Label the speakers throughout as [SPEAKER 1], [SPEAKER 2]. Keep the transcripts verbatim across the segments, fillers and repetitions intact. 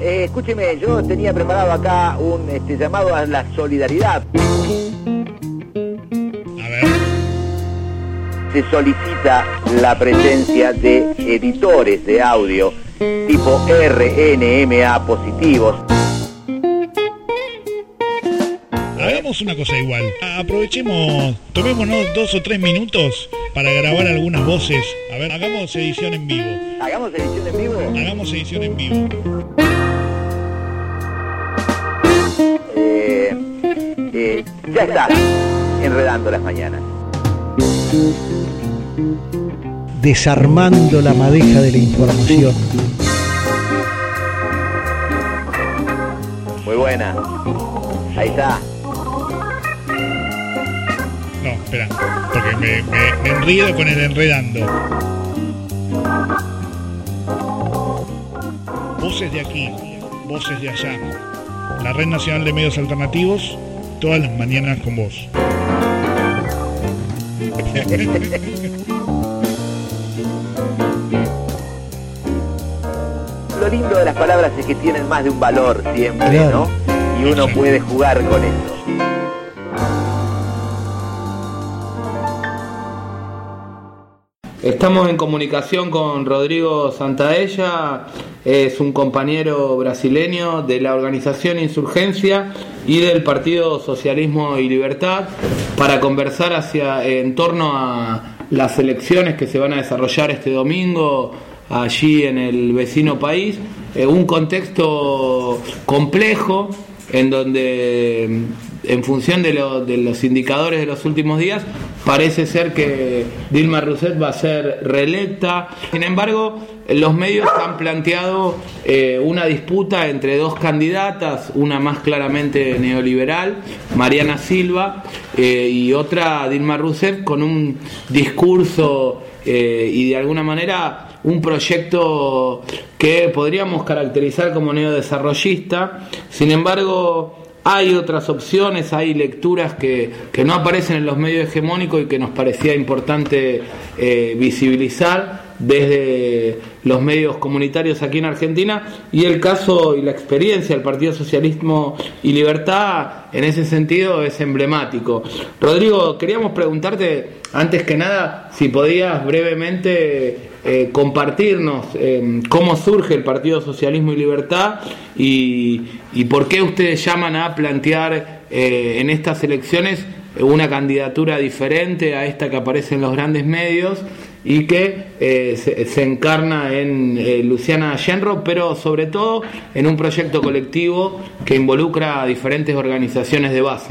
[SPEAKER 1] eh, escúcheme, yo tenía preparado acá un este, llamado a la solidaridad.
[SPEAKER 2] A ver.
[SPEAKER 1] Se solicita la presencia de editores de audio tipo R N M A positivos.
[SPEAKER 2] Hagamos una cosa igual. Aprovechemos, tomémonos dos o tres minutos para grabar algunas voces. A ver, hagamos edición en vivo.
[SPEAKER 1] ¿Hagamos edición en vivo?
[SPEAKER 2] Hagamos edición en vivo.
[SPEAKER 1] Eh, eh, ya está, enredando las mañanas.
[SPEAKER 3] Desarmando la madeja de la información.
[SPEAKER 1] Muy buena. Ahí está.
[SPEAKER 2] No, espera, porque me, me, me enredo con el enredando. Voces de aquí, voces de allá. La Red Nacional de Medios Alternativos, todas las mañanas con vos.
[SPEAKER 1] Lo lindo de las palabras es que tienen más de un valor siempre,
[SPEAKER 3] claro,
[SPEAKER 1] ¿no? Y uno puede jugar con eso.
[SPEAKER 4] Estamos en comunicación con Rodrigo Santaella, es un compañero brasileño de la organización Insurgencia y del Partido Socialismo y Libertad, para conversar hacia en torno a las elecciones que se van a desarrollar este domingo allí en el vecino país, eh, un contexto complejo en donde, en función de, lo, de los indicadores de los últimos días, parece ser que Dilma Rousseff va a ser reelecta. Sin embargo, los medios han planteado eh, una disputa entre dos candidatas, una más claramente neoliberal, Mariana Silva, eh, y otra Dilma Rousseff, con un discurso eh, y de alguna manera un proyecto que podríamos caracterizar como neodesarrollista. Sin embargo, hay otras opciones, hay lecturas que, que no aparecen en los medios hegemónicos y que nos parecía importante eh, visibilizar desde los medios comunitarios aquí en Argentina, y el caso y la experiencia del Partido Socialismo y Libertad en ese sentido es emblemático. Rodrigo, queríamos preguntarte antes que nada si podías brevemente eh, compartirnos eh, cómo surge el Partido Socialismo y Libertad y, y por qué ustedes llaman a plantear eh, en estas elecciones una candidatura diferente a esta que aparece en los grandes medios y que eh, se, se encarna en eh, Luciana Genro, pero sobre todo en un proyecto colectivo que involucra a diferentes organizaciones de base.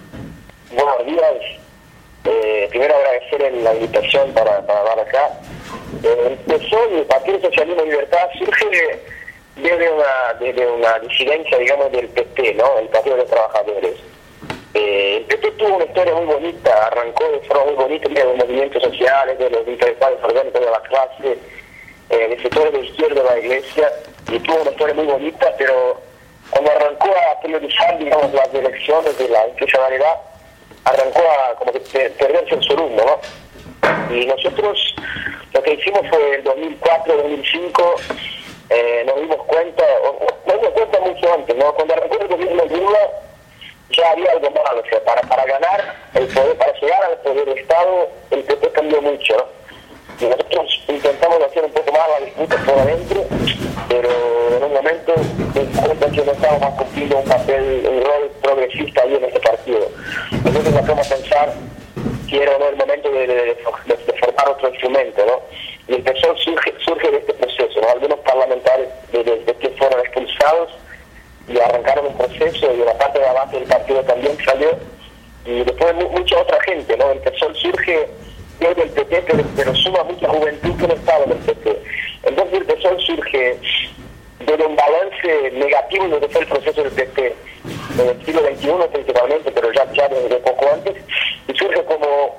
[SPEAKER 5] Buenos días. Eh, primero agradecer la invitación para, para hablar acá. Eh, empezó el Partido Socialismo y Libertad, surge desde una, desde una disidencia, digamos, del P T, ¿no? El Partido de los Trabajadores. Eh, el P T tuvo una historia muy bonita, arrancó de forma muy bonita de los movimientos sociales, de los intelectuales orgánicos de la clase, eh, de sectores de izquierda de la iglesia, y tuvo una historia muy bonita, pero cuando arrancó a priorizar, digamos, las elecciones de la institucionalidad, arrancó a como que perderse en su rumbo, ¿no? Y nosotros lo que hicimos fue en dos mil cuatro, dos mil cinco, eh, nos dimos cuenta, o, nos dimos cuenta mucho antes, ¿no? Cuando arrancó el gobierno de Lula, ya había algo mal, o sea, para, para ganar el poder, para llegar al poder del Estado, el P P cambió mucho, ¿no? Y nosotros intentamos hacer un poco más la disputa por adentro, pero en un momento en que no estábamos cumpliendo un papel, un rol progresista ahí en este partido. Entonces nos fuimos a pensar que era, ¿no?, el momento de, de, de, de formar otro instrumento, ¿no? Y el P S O E surge, surge de este proceso, ¿no? Algunos parlamentarios de, de, de que fueron expulsados y arrancaron un proceso, y de la parte de la base del partido también salió, y después mucha otra gente, ¿no? El P S O E surge desde el P T, pero, pero suma mucha juventud que no estaba en el P T. Entonces el P S O E surge desde un balance negativo de lo que fue el proceso del P T en el siglo veintiuno principalmente, pero ya, ya desde poco antes, y surge como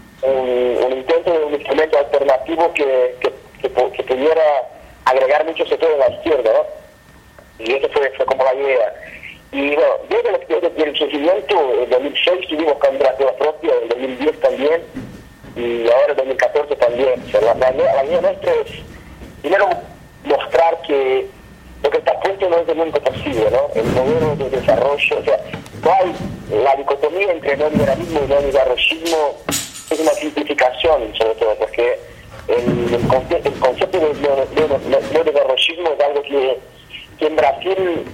[SPEAKER 5] un, un intento de un instrumento alternativo que, que, que, que pudiera agregar muchos sectores de la izquierda, ¿no? Y eso fue, fue como la idea. Y bueno, desde, desde el surgimiento, en dos mil seis tuvimos candidatura propia, en dos mil diez también, y ahora en dos mil catorce también. O sea, la, la, la idea nuestra es, primero, mostrar que lo que está puesto no es el único posible, ¿no? El modelo de desarrollo, o sea, no hay la dicotomía entre neoliberalismo y neoliberalismo, es una simplificación, sobre todo, porque el, el, concepto, el concepto de neoliberalismo es algo que, que en Brasil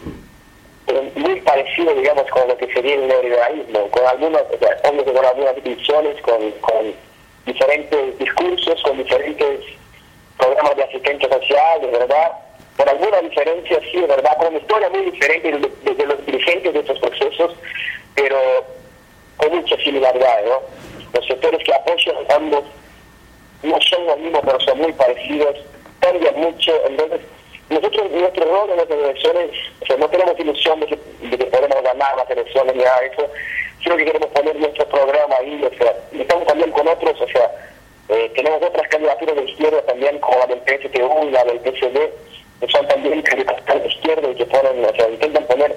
[SPEAKER 5] es muy parecido, digamos, con lo que sería el neoliberalismo, con algunas, o sea, con algunas divisiones, con, con diferentes discursos, con diferentes programas de asistencia social, de verdad, por alguna diferencia, sí, de verdad, con una historia muy diferente de, de, de los dirigentes de estos procesos, pero con mucha similaridad, ¿no? Los sectores que apoyan ambos no son los mismos, pero son muy parecidos, cambian mucho. Entonces, nosotros, nuestro rol en las elecciones, o sea, no tenemos ilusión de que, de que podemos ganar las elecciones ni nada de eso, sino que queremos poner nuestro programa ahí, o sea, y estamos también con otros, o sea, eh, tenemos otras candidaturas de izquierda también, como la del P S T U y la del P S D, que son también candidaturas de izquierda y que ponen, o sea, intentan poner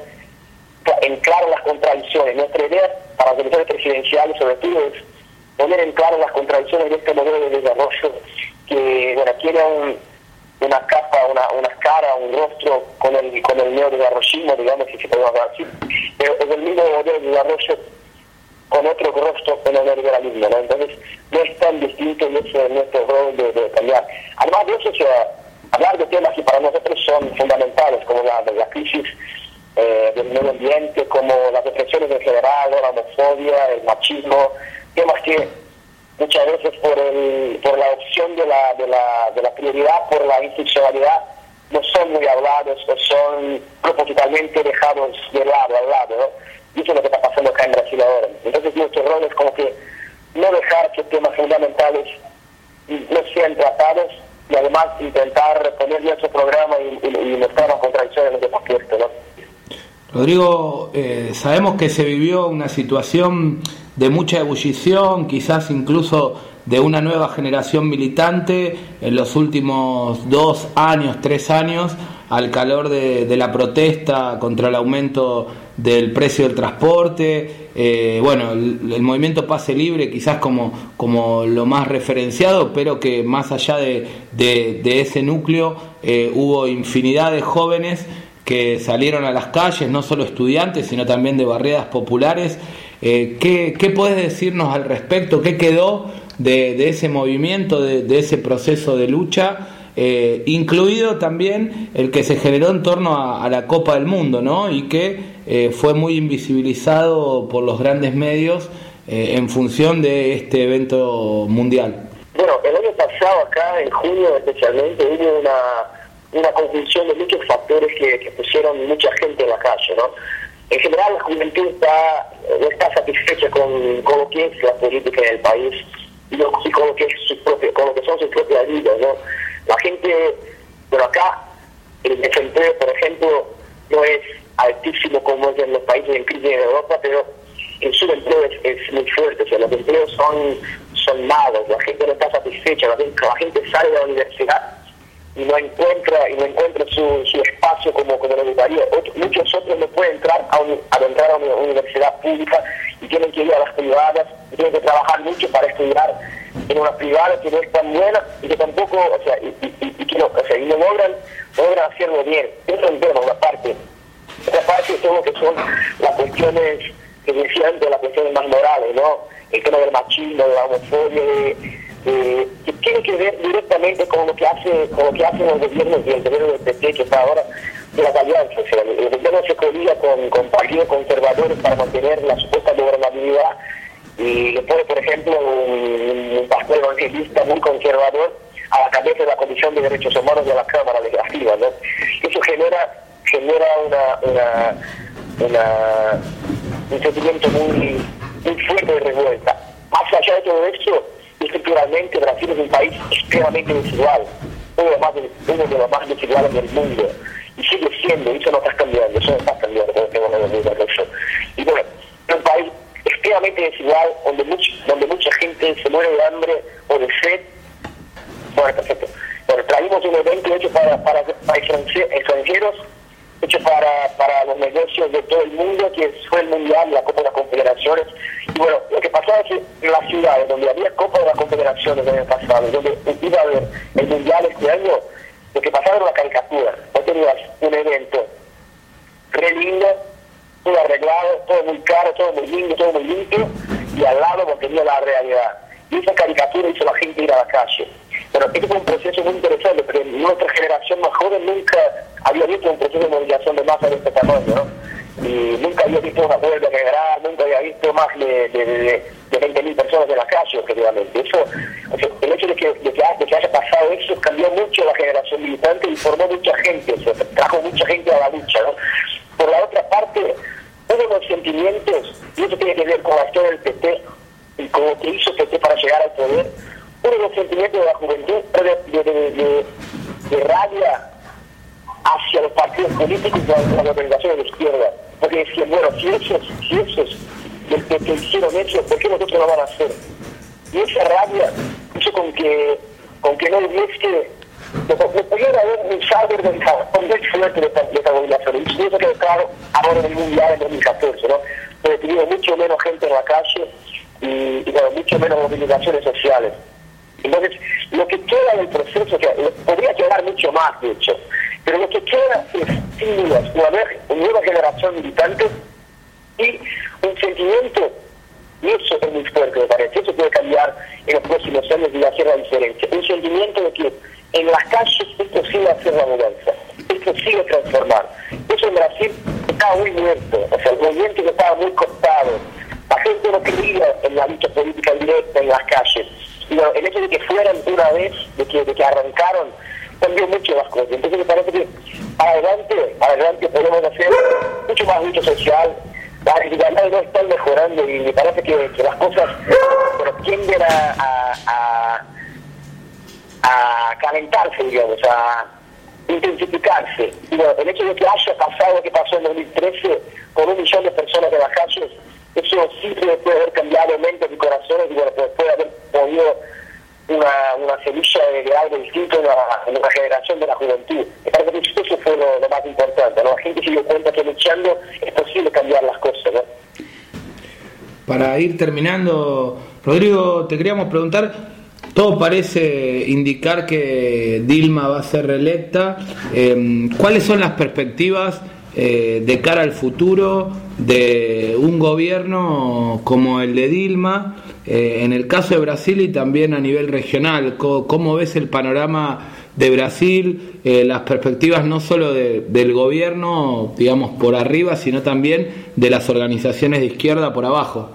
[SPEAKER 5] en claro las contradicciones. Nuestra idea para las elecciones presidenciales, sobre todo, es poner en claro las contradicciones de este modelo de desarrollo que, bueno, tiene un, una capa, una, una cara, un rostro con el con el neoliberalismo, digamos, si se puede hablar así, pero es el mismo modelo de desarrollo con otro rostro con el neoliberalismo, ¿no? Entonces, no es tan distinto y ese es nuestro rol de, de cambiar. Además de eso, o sea, hablar de temas que para nosotros son fundamentales, como la, la crisis eh, del medio ambiente, como las depresiones en general, la homofobia, el machismo, temas que muchas veces por el por la opción de la de la de la prioridad por la institucionalidad no son muy hablados o son propositalmente dejados de lado al lado, ¿no? Y eso es lo que está pasando acá en Brasil ahora. Entonces nuestro rol es como que no dejar que temas fundamentales no sean tratados y además intentar poner nuestro programa y, y, y mostrar las contradicciones de los puestos, ¿no?
[SPEAKER 4] Rodrigo, eh, sabemos que se vivió una situación de mucha ebullición, quizás incluso de una nueva generación militante en los últimos dos años, tres años, al calor de, de la protesta contra el aumento del precio del transporte. Eh, bueno, el, el movimiento Pase Libre quizás como, como lo más referenciado, pero que más allá de, de, de ese núcleo eh, hubo infinidad de jóvenes que salieron a las calles, no solo estudiantes, sino también de barriadas populares. Eh, ¿qué, ¿Qué podés decirnos al respecto? ¿Qué quedó de, de ese movimiento, de, de ese proceso de lucha, eh, incluido también el que se generó en torno a, a la Copa del Mundo, ¿no? Y que eh, fue muy invisibilizado por los grandes medios eh, en función de este evento mundial?
[SPEAKER 5] Bueno, el año pasado acá, en junio especialmente, hubo una... una conjunción de muchos factores que, que pusieron mucha gente en la calle, ¿no? En general, la juventud está, no está satisfecha con, con lo que es la política en el país y, lo, y con, lo que es su propio, con lo que son sus propias vidas, ¿no? La gente, bueno, acá, el desempleo, por ejemplo, no es altísimo como es en los países en crisis en Europa, pero el subempleo es, es muy fuerte, o sea, los empleos son, son malos, la gente no está satisfecha, la gente, la gente sale de la universidad y no encuentra y no encuentra su, su espacio como, como le gustaría. Otro, muchos otros no pueden entrar a, un, a entrar a una universidad pública y tienen que ir a las privadas y tienen que trabajar mucho para estudiar en una privada que no es tan buena y que tampoco, o sea, y, y, y, y que no, o sea, y no logran, no logran hacerlo bien. Eso es bueno, una parte. Otra parte es todo lo que son las cuestiones que decía antes, las cuestiones más morales, ¿no? El tema del machismo, de la homofobia, de, Eh, que tiene que ver directamente con lo que hace con lo que hacen los gobiernos y el gobierno del P T que está ahora de las alianzas. O sea, el gobierno se coordina con, con partidos conservadores para mantener la supuesta gobernabilidad y le pone, por ejemplo, un, un pastor evangelista muy conservador a la cabeza de la Comisión de Derechos Humanos de la Cámara Legislativa, ¿no? Eso genera genera una, una, una un sentimiento muy, muy fuerte de revuelta. Más allá de todo esto, estructuralmente Brasil es un país extremadamente desigual, uno de los más, uno de los más desiguales del mundo, y sigue siendo, y eso no está cambiando, eso no está cambiando, no tengo nada de eso. Y bueno, es un país extremadamente desigual, donde, mucho, donde mucha gente se muere de hambre o de sed. Bueno, perfecto. Bueno, traímos un evento hecho para, para, para extranjeros, hecho para, para los negocios de todo el mundo, que fue el Mundial, la Copa de las Confederaciones. Y bueno, lo que pasaba es que en las ciudades donde había Copa de las Confederaciones el año pasado, donde iba a haber el Mundial este año, lo que pasaba era una caricatura. No tenías un evento re lindo, todo arreglado, todo muy caro, todo muy lindo, todo muy limpio, y al lado mantenía la realidad. Y esa caricatura hizo a la gente ir a la calle. Bueno, este fue un proceso muy interesante, porque nuestra generación más joven nunca había visto un proceso de movilización de masa de este tamaño, ¿no? Y nunca había visto una huelga general, nunca había visto más de, de, de, de veinte mil personas en la calle, objetivamente. Eso, o sea, el hecho de que, de, que, de que haya pasado eso cambió mucho la generación militante y formó mucha gente, o sea, trajo mucha gente a la lucha, ¿no? Por la otra parte, uno de los sentimientos, y eso tiene que ver con la historia del P T y con lo que hizo el P T para llegar al poder, uno de los sentimientos de la juventud de, de, de, de, de rabia hacia los partidos políticos y las organizaciones de izquierda, porque decían, bueno, si esos, si esos del P T hicieron eso, ¿por qué nosotros lo van a hacer? Y esa rabia hizo con que, con que no hubiese, no pudiera haber un saldo de un muy fuerte de esta movilización. Y eso quedó claro ahora en el Mundial en dos mil catorce, ¿no? Donde tuvimos mucho menos gente en la calle y, y bueno, mucho menos movilizaciones sociales. Entonces, lo que queda del proceso, que podría quedar mucho más, de hecho, pero lo que queda es, sin dudas, una, una nueva generación militante y un sentimiento, y eso es muy fuerte, me parece, eso puede cambiar en los próximos años y hacer la diferencia, un sentimiento de que en las calles es posible hacer la mudanza, es posible transformar. Eso en Brasil estaba muy muerto, o sea, el movimiento estaba muy cortado, la gente no creía en la lucha política directa en las calles. Y bueno, el hecho de que fueran una vez, de que, de que arrancaron, cambió mucho las cosas. Entonces me parece que adelante, adelante podemos hacer mucho más lucha social, las desigualdades no están mejorando y me parece que, que las cosas bueno, tienden a, a, a, a calentarse, digamos, a intensificarse. Y bueno, el hecho de que haya pasado lo que pasó en dos mil trece con un millón de personas en las calles, eso sí puede haber cambiado mentes y corazones y bueno, puede haber podido una, una semilla de, de algo distinto en la, en la generación de la juventud. Me parece que eso fue lo, lo más importante, ¿no? La gente se dio cuenta que luchando es posible cambiar las cosas, ¿no?
[SPEAKER 4] Para ir terminando, Rodrigo, te queríamos preguntar, todo parece indicar que Dilma va a ser reelecta. Eh, ¿Cuáles son las perspectivas eh, de cara al futuro de un gobierno como el de Dilma, eh, en el caso de Brasil y también a nivel regional? ¿Cómo, cómo ves el panorama de Brasil, eh, las perspectivas no solo de, del gobierno, digamos, por arriba, sino también de las organizaciones de izquierda por abajo?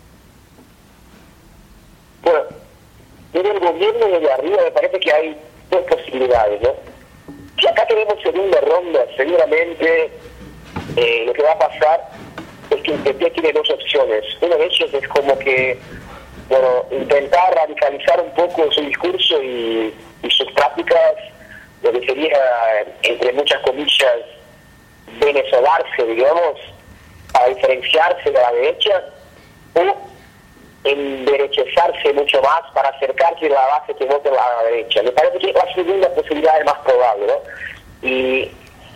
[SPEAKER 5] Bueno, desde el gobierno desde arriba me parece que hay dos posibilidades, ¿no? Si acá tenemos segunda ronda, seguramente eh, lo que va a pasar es que el P T tiene dos opciones. Una de ellas es como que, bueno, intentar radicalizar un poco su discurso y, y sus prácticas, lo que sería, entre muchas comillas, venezolarse, digamos, para diferenciarse de la derecha, o enderechezarse mucho más para acercarse a la base que vota a la derecha. Me parece que la segunda posibilidad es más probable, ¿no? Y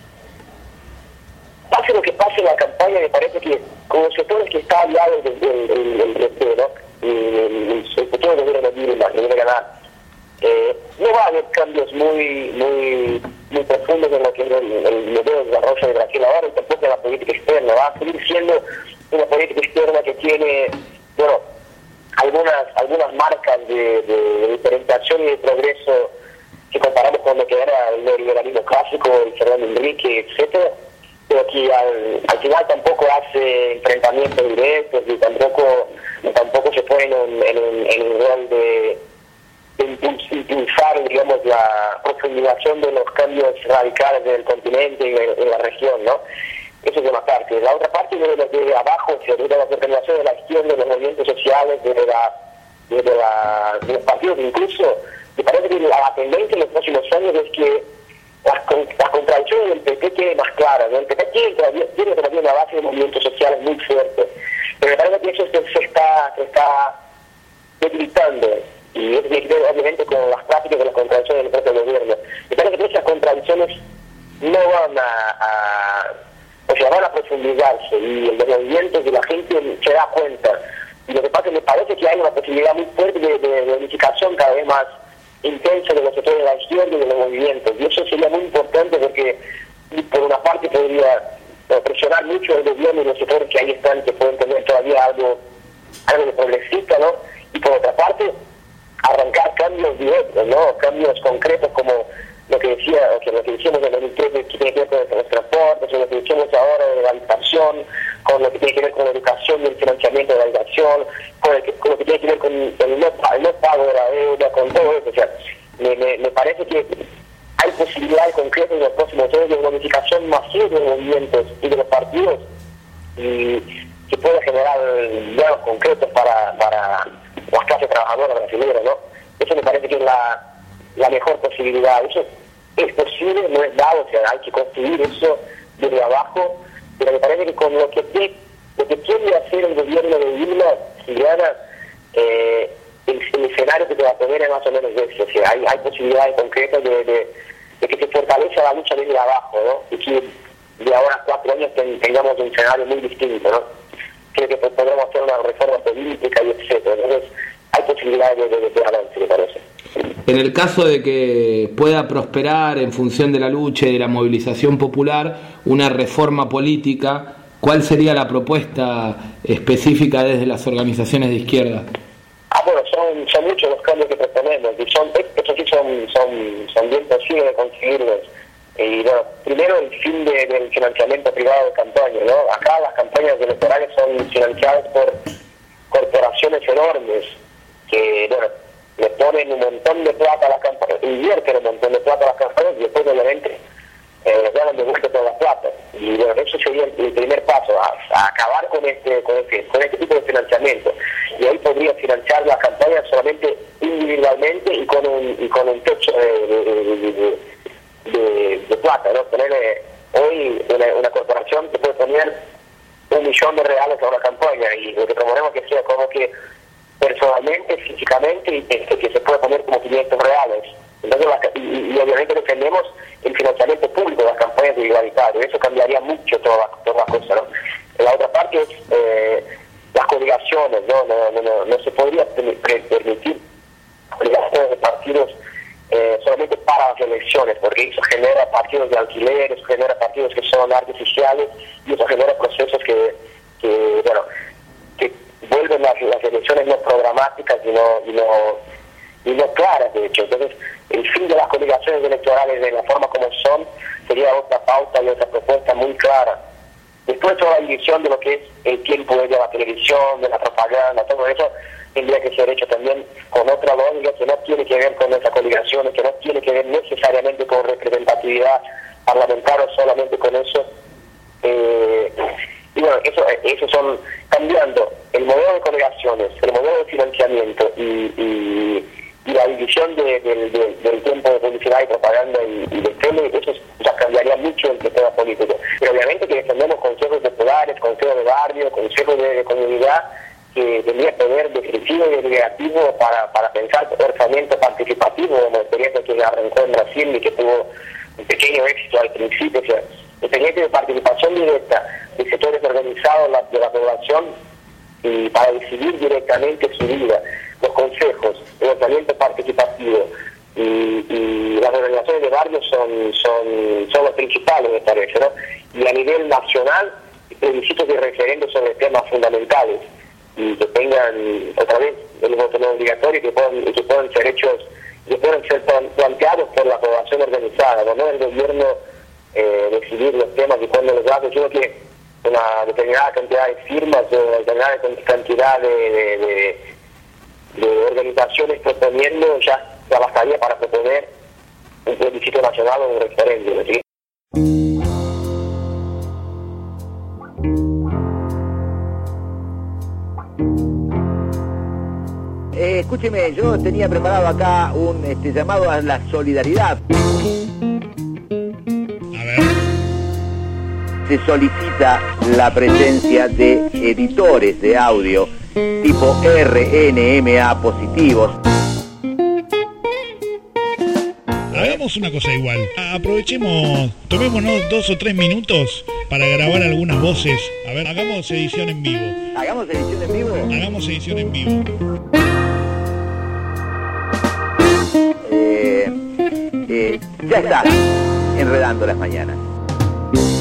[SPEAKER 5] pase lo que pase en la campaña, me parece que con los sectores que está aliado del P T, ¿no? Y el futuro gobierno de Dilma, que viene a ganar, eh, no va a haber cambios muy muy muy profundos en lo que es el, el modelo de desarrollo de Brasil ahora y tampoco en la política externa. Va a seguir siendo una política externa que tiene, bueno, algunas algunas marcas de, de, de diferenciación y de progreso que comparamos con lo que era el neoliberalismo clásico, el Fernando Henrique, etcétera, pero que al, al final tampoco hace enfrentamientos directos y tampoco tampoco se pone en un, en un, en un rol de, de impulsar, digamos, la profundización de los cambios radicales del continente y en, en la región, ¿no? Eso es una parte. La otra parte viene desde abajo, desde las organizaciones de la izquierda, de los movimientos sociales, desde, la, desde, la, de los partidos incluso. Me parece que la tendencia en los próximos años es que las, las contradicciones del P T queden más claras, ¿no? El P T tiene todavía, tiene todavía una base de movimientos sociales muy fuerte, pero me parece que eso se, se está, se está debilitando, y es de, obviamente con las prácticas de las contradicciones del propio gobierno. Me parece que esas contradicciones no van a, a o sea, van a profundizarse, y el de movimientos de la gente se da cuenta. Y lo que pasa es que me parece que hay una posibilidad muy fuerte de, de, de unificación cada vez más intensa de los sectores de la izquierda y de los movimientos. Y eso sería muy importante porque y por una parte podría eh, presionar mucho el gobierno y los sectores que ahí están, que pueden tener todavía algo, algo de progresista, ¿no? Y por otra parte, arrancar cambios directos, ¿no? Cambios concretos como lo que decía, que lo que decíamos en el dos mil trece, que tiene que ver con los transportes, o lo que decíamos ahora de la educación, con lo que tiene que ver con la educación y el financiamiento de la educación, con, el que, con lo que tiene que ver con el no, el no pago de la deuda, con todo eso. O sea, me, me, me parece que hay posibilidades concretas en los próximos años de una unificación masiva de los movimientos y de los partidos, y que pueda generar logros concretos para, para las clases trabajadoras brasileñas, ¿no? Eso me parece que es la, la mejor posibilidad. Eso es posible, no es dado, o sea, hay que construir eso desde abajo, pero me parece que con lo que, te, lo que quiere hacer el gobierno de Dilma, Juliana, eh, el, el escenario que te va a poner es más o menos ese. O sea, hay, hay posibilidades concretas de, de, de que se fortalezca la lucha desde abajo, ¿no? Y que de ahora a cuatro años ten, tengamos un escenario muy distinto, ¿no? Creo que podemos hacer una reforma política y etcétera. Entonces, hay posibilidades de, de, de avance, me parece.
[SPEAKER 4] En el caso de que pueda prosperar en función de la lucha y de la movilización popular una reforma política, ¿cuál sería la propuesta específica desde las organizaciones de izquierda?
[SPEAKER 5] Ah, bueno, son, son muchos los cambios que proponemos, y son, estos sí son, son, son bien posibles de conseguirlos. Y bueno, primero el fin de, del financiamiento privado de campaña, ¿no? Acá las campañas electorales son financiadas por corporaciones enormes que, bueno, le ponen un montón de plata a las campañas, invierten un montón de plata a las campañas y después obviamente eh, les dan de vuelta toda la plata. Y bueno, eso sería el, el primer paso, a, a acabar con este, con este con este tipo de financiamiento. Y ahí podría financiar las campañas solamente individualmente y con un, y con un techo de, de, de, de, de, de plata, ¿no? Ponerle, hoy una, una corporación te puede poner un millón de reales a una campaña, y lo que proponemos que sea como que personalmente, físicamente, y que, que se puede poner como quinientos reales. Entonces, la, y, y obviamente defendemos el financiamiento público de las campañas de igualitario. Eso cambiaría mucho toda la, toda la cosa, ¿no? La otra parte es eh, las coaligaciones, ¿no? No, no, no, no se podría permitir coaligaciones de partidos eh, solamente para las elecciones, porque eso genera partidos de alquiler, eso genera partidos que son artificiales, y eso genera procesos que, que bueno, que vuelven las, las elecciones no programáticas y no, y no y no claras, de hecho. Entonces, el fin de las coaligaciones electorales de la forma como son sería otra pauta y otra propuesta muy clara. Después, toda la división de lo que es el tiempo de la televisión, de la propaganda, todo eso tendría que ser hecho también con otra lógica que no tiene que ver con esas coaligaciones, que no tiene que ver necesariamente con representatividad parlamentaria, solamente con eso. Eh, y bueno, eso, eso son cambiando el modelo de coaligaciones, el modelo de financiamiento y, y, y la división de, de, de, del tiempo de publicidad y propaganda y, y de tele. Eso ya cambiaría mucho el sistema político. Pero obviamente que defendemos consejos populares, consejos de barrio, consejos de, de comunidad, que tendría poder decisivo y delegativo para, para pensar pensamiento participativo, como la experiencia que arrancó en Brasil y que tuvo un pequeño éxito al principio. O sea, experiencia de participación directa de sectores organizados de la población, y para decidir directamente su vida. Los consejos, el pensamiento participativo y, y las organizaciones de barrio son, son, son los principales, me parece, ¿no? Y a nivel nacional, plebiscitos de referendo sobre temas fundamentales, y que tengan, otra vez, el voto no obligatorio, que puedan, que puedan ser hechos, que puedan ser planteados por la población organizada, ¿no? El gobierno eh, decidir los temas y cuándo los hace. Yo creo que una determinada cantidad de firmas o una determinada cantidad de, de, de, de organizaciones proponiendo ya trabajaría para proponer un plebiscito nacional o un referéndum, ¿sí?
[SPEAKER 1] Eh, escúcheme, yo tenía preparado acá un este, llamado a la solidaridad.
[SPEAKER 2] A ver.
[SPEAKER 1] Se solicita la presencia de editores de audio tipo R N M A positivos.
[SPEAKER 2] Hagamos una cosa igual. Aprovechemos, tomémonos dos o tres minutos para grabar algunas voces. A ver, hagamos edición en vivo.
[SPEAKER 1] ¿Hagamos edición en vivo?
[SPEAKER 2] Hagamos edición en vivo.
[SPEAKER 1] Eh, eh, ya está, enredando las mañanas.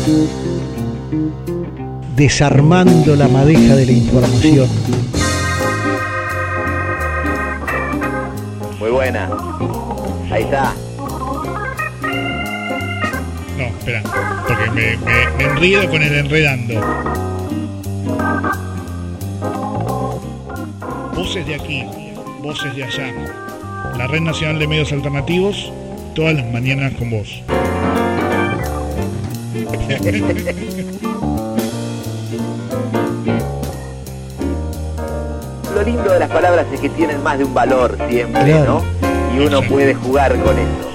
[SPEAKER 3] Desarmando la madeja de la información.
[SPEAKER 1] Muy buena. Ahí está.
[SPEAKER 2] No, espera, porque me, me, me enredo con el enredando. Voces de aquí, voces de allá. La Red Nacional de Medios Alternativos, todas las mañanas con vos.
[SPEAKER 1] Lo lindo de las palabras es que tienen más de un valor siempre,
[SPEAKER 3] Claro.
[SPEAKER 1] ¿no? Y uno puede jugar con eso.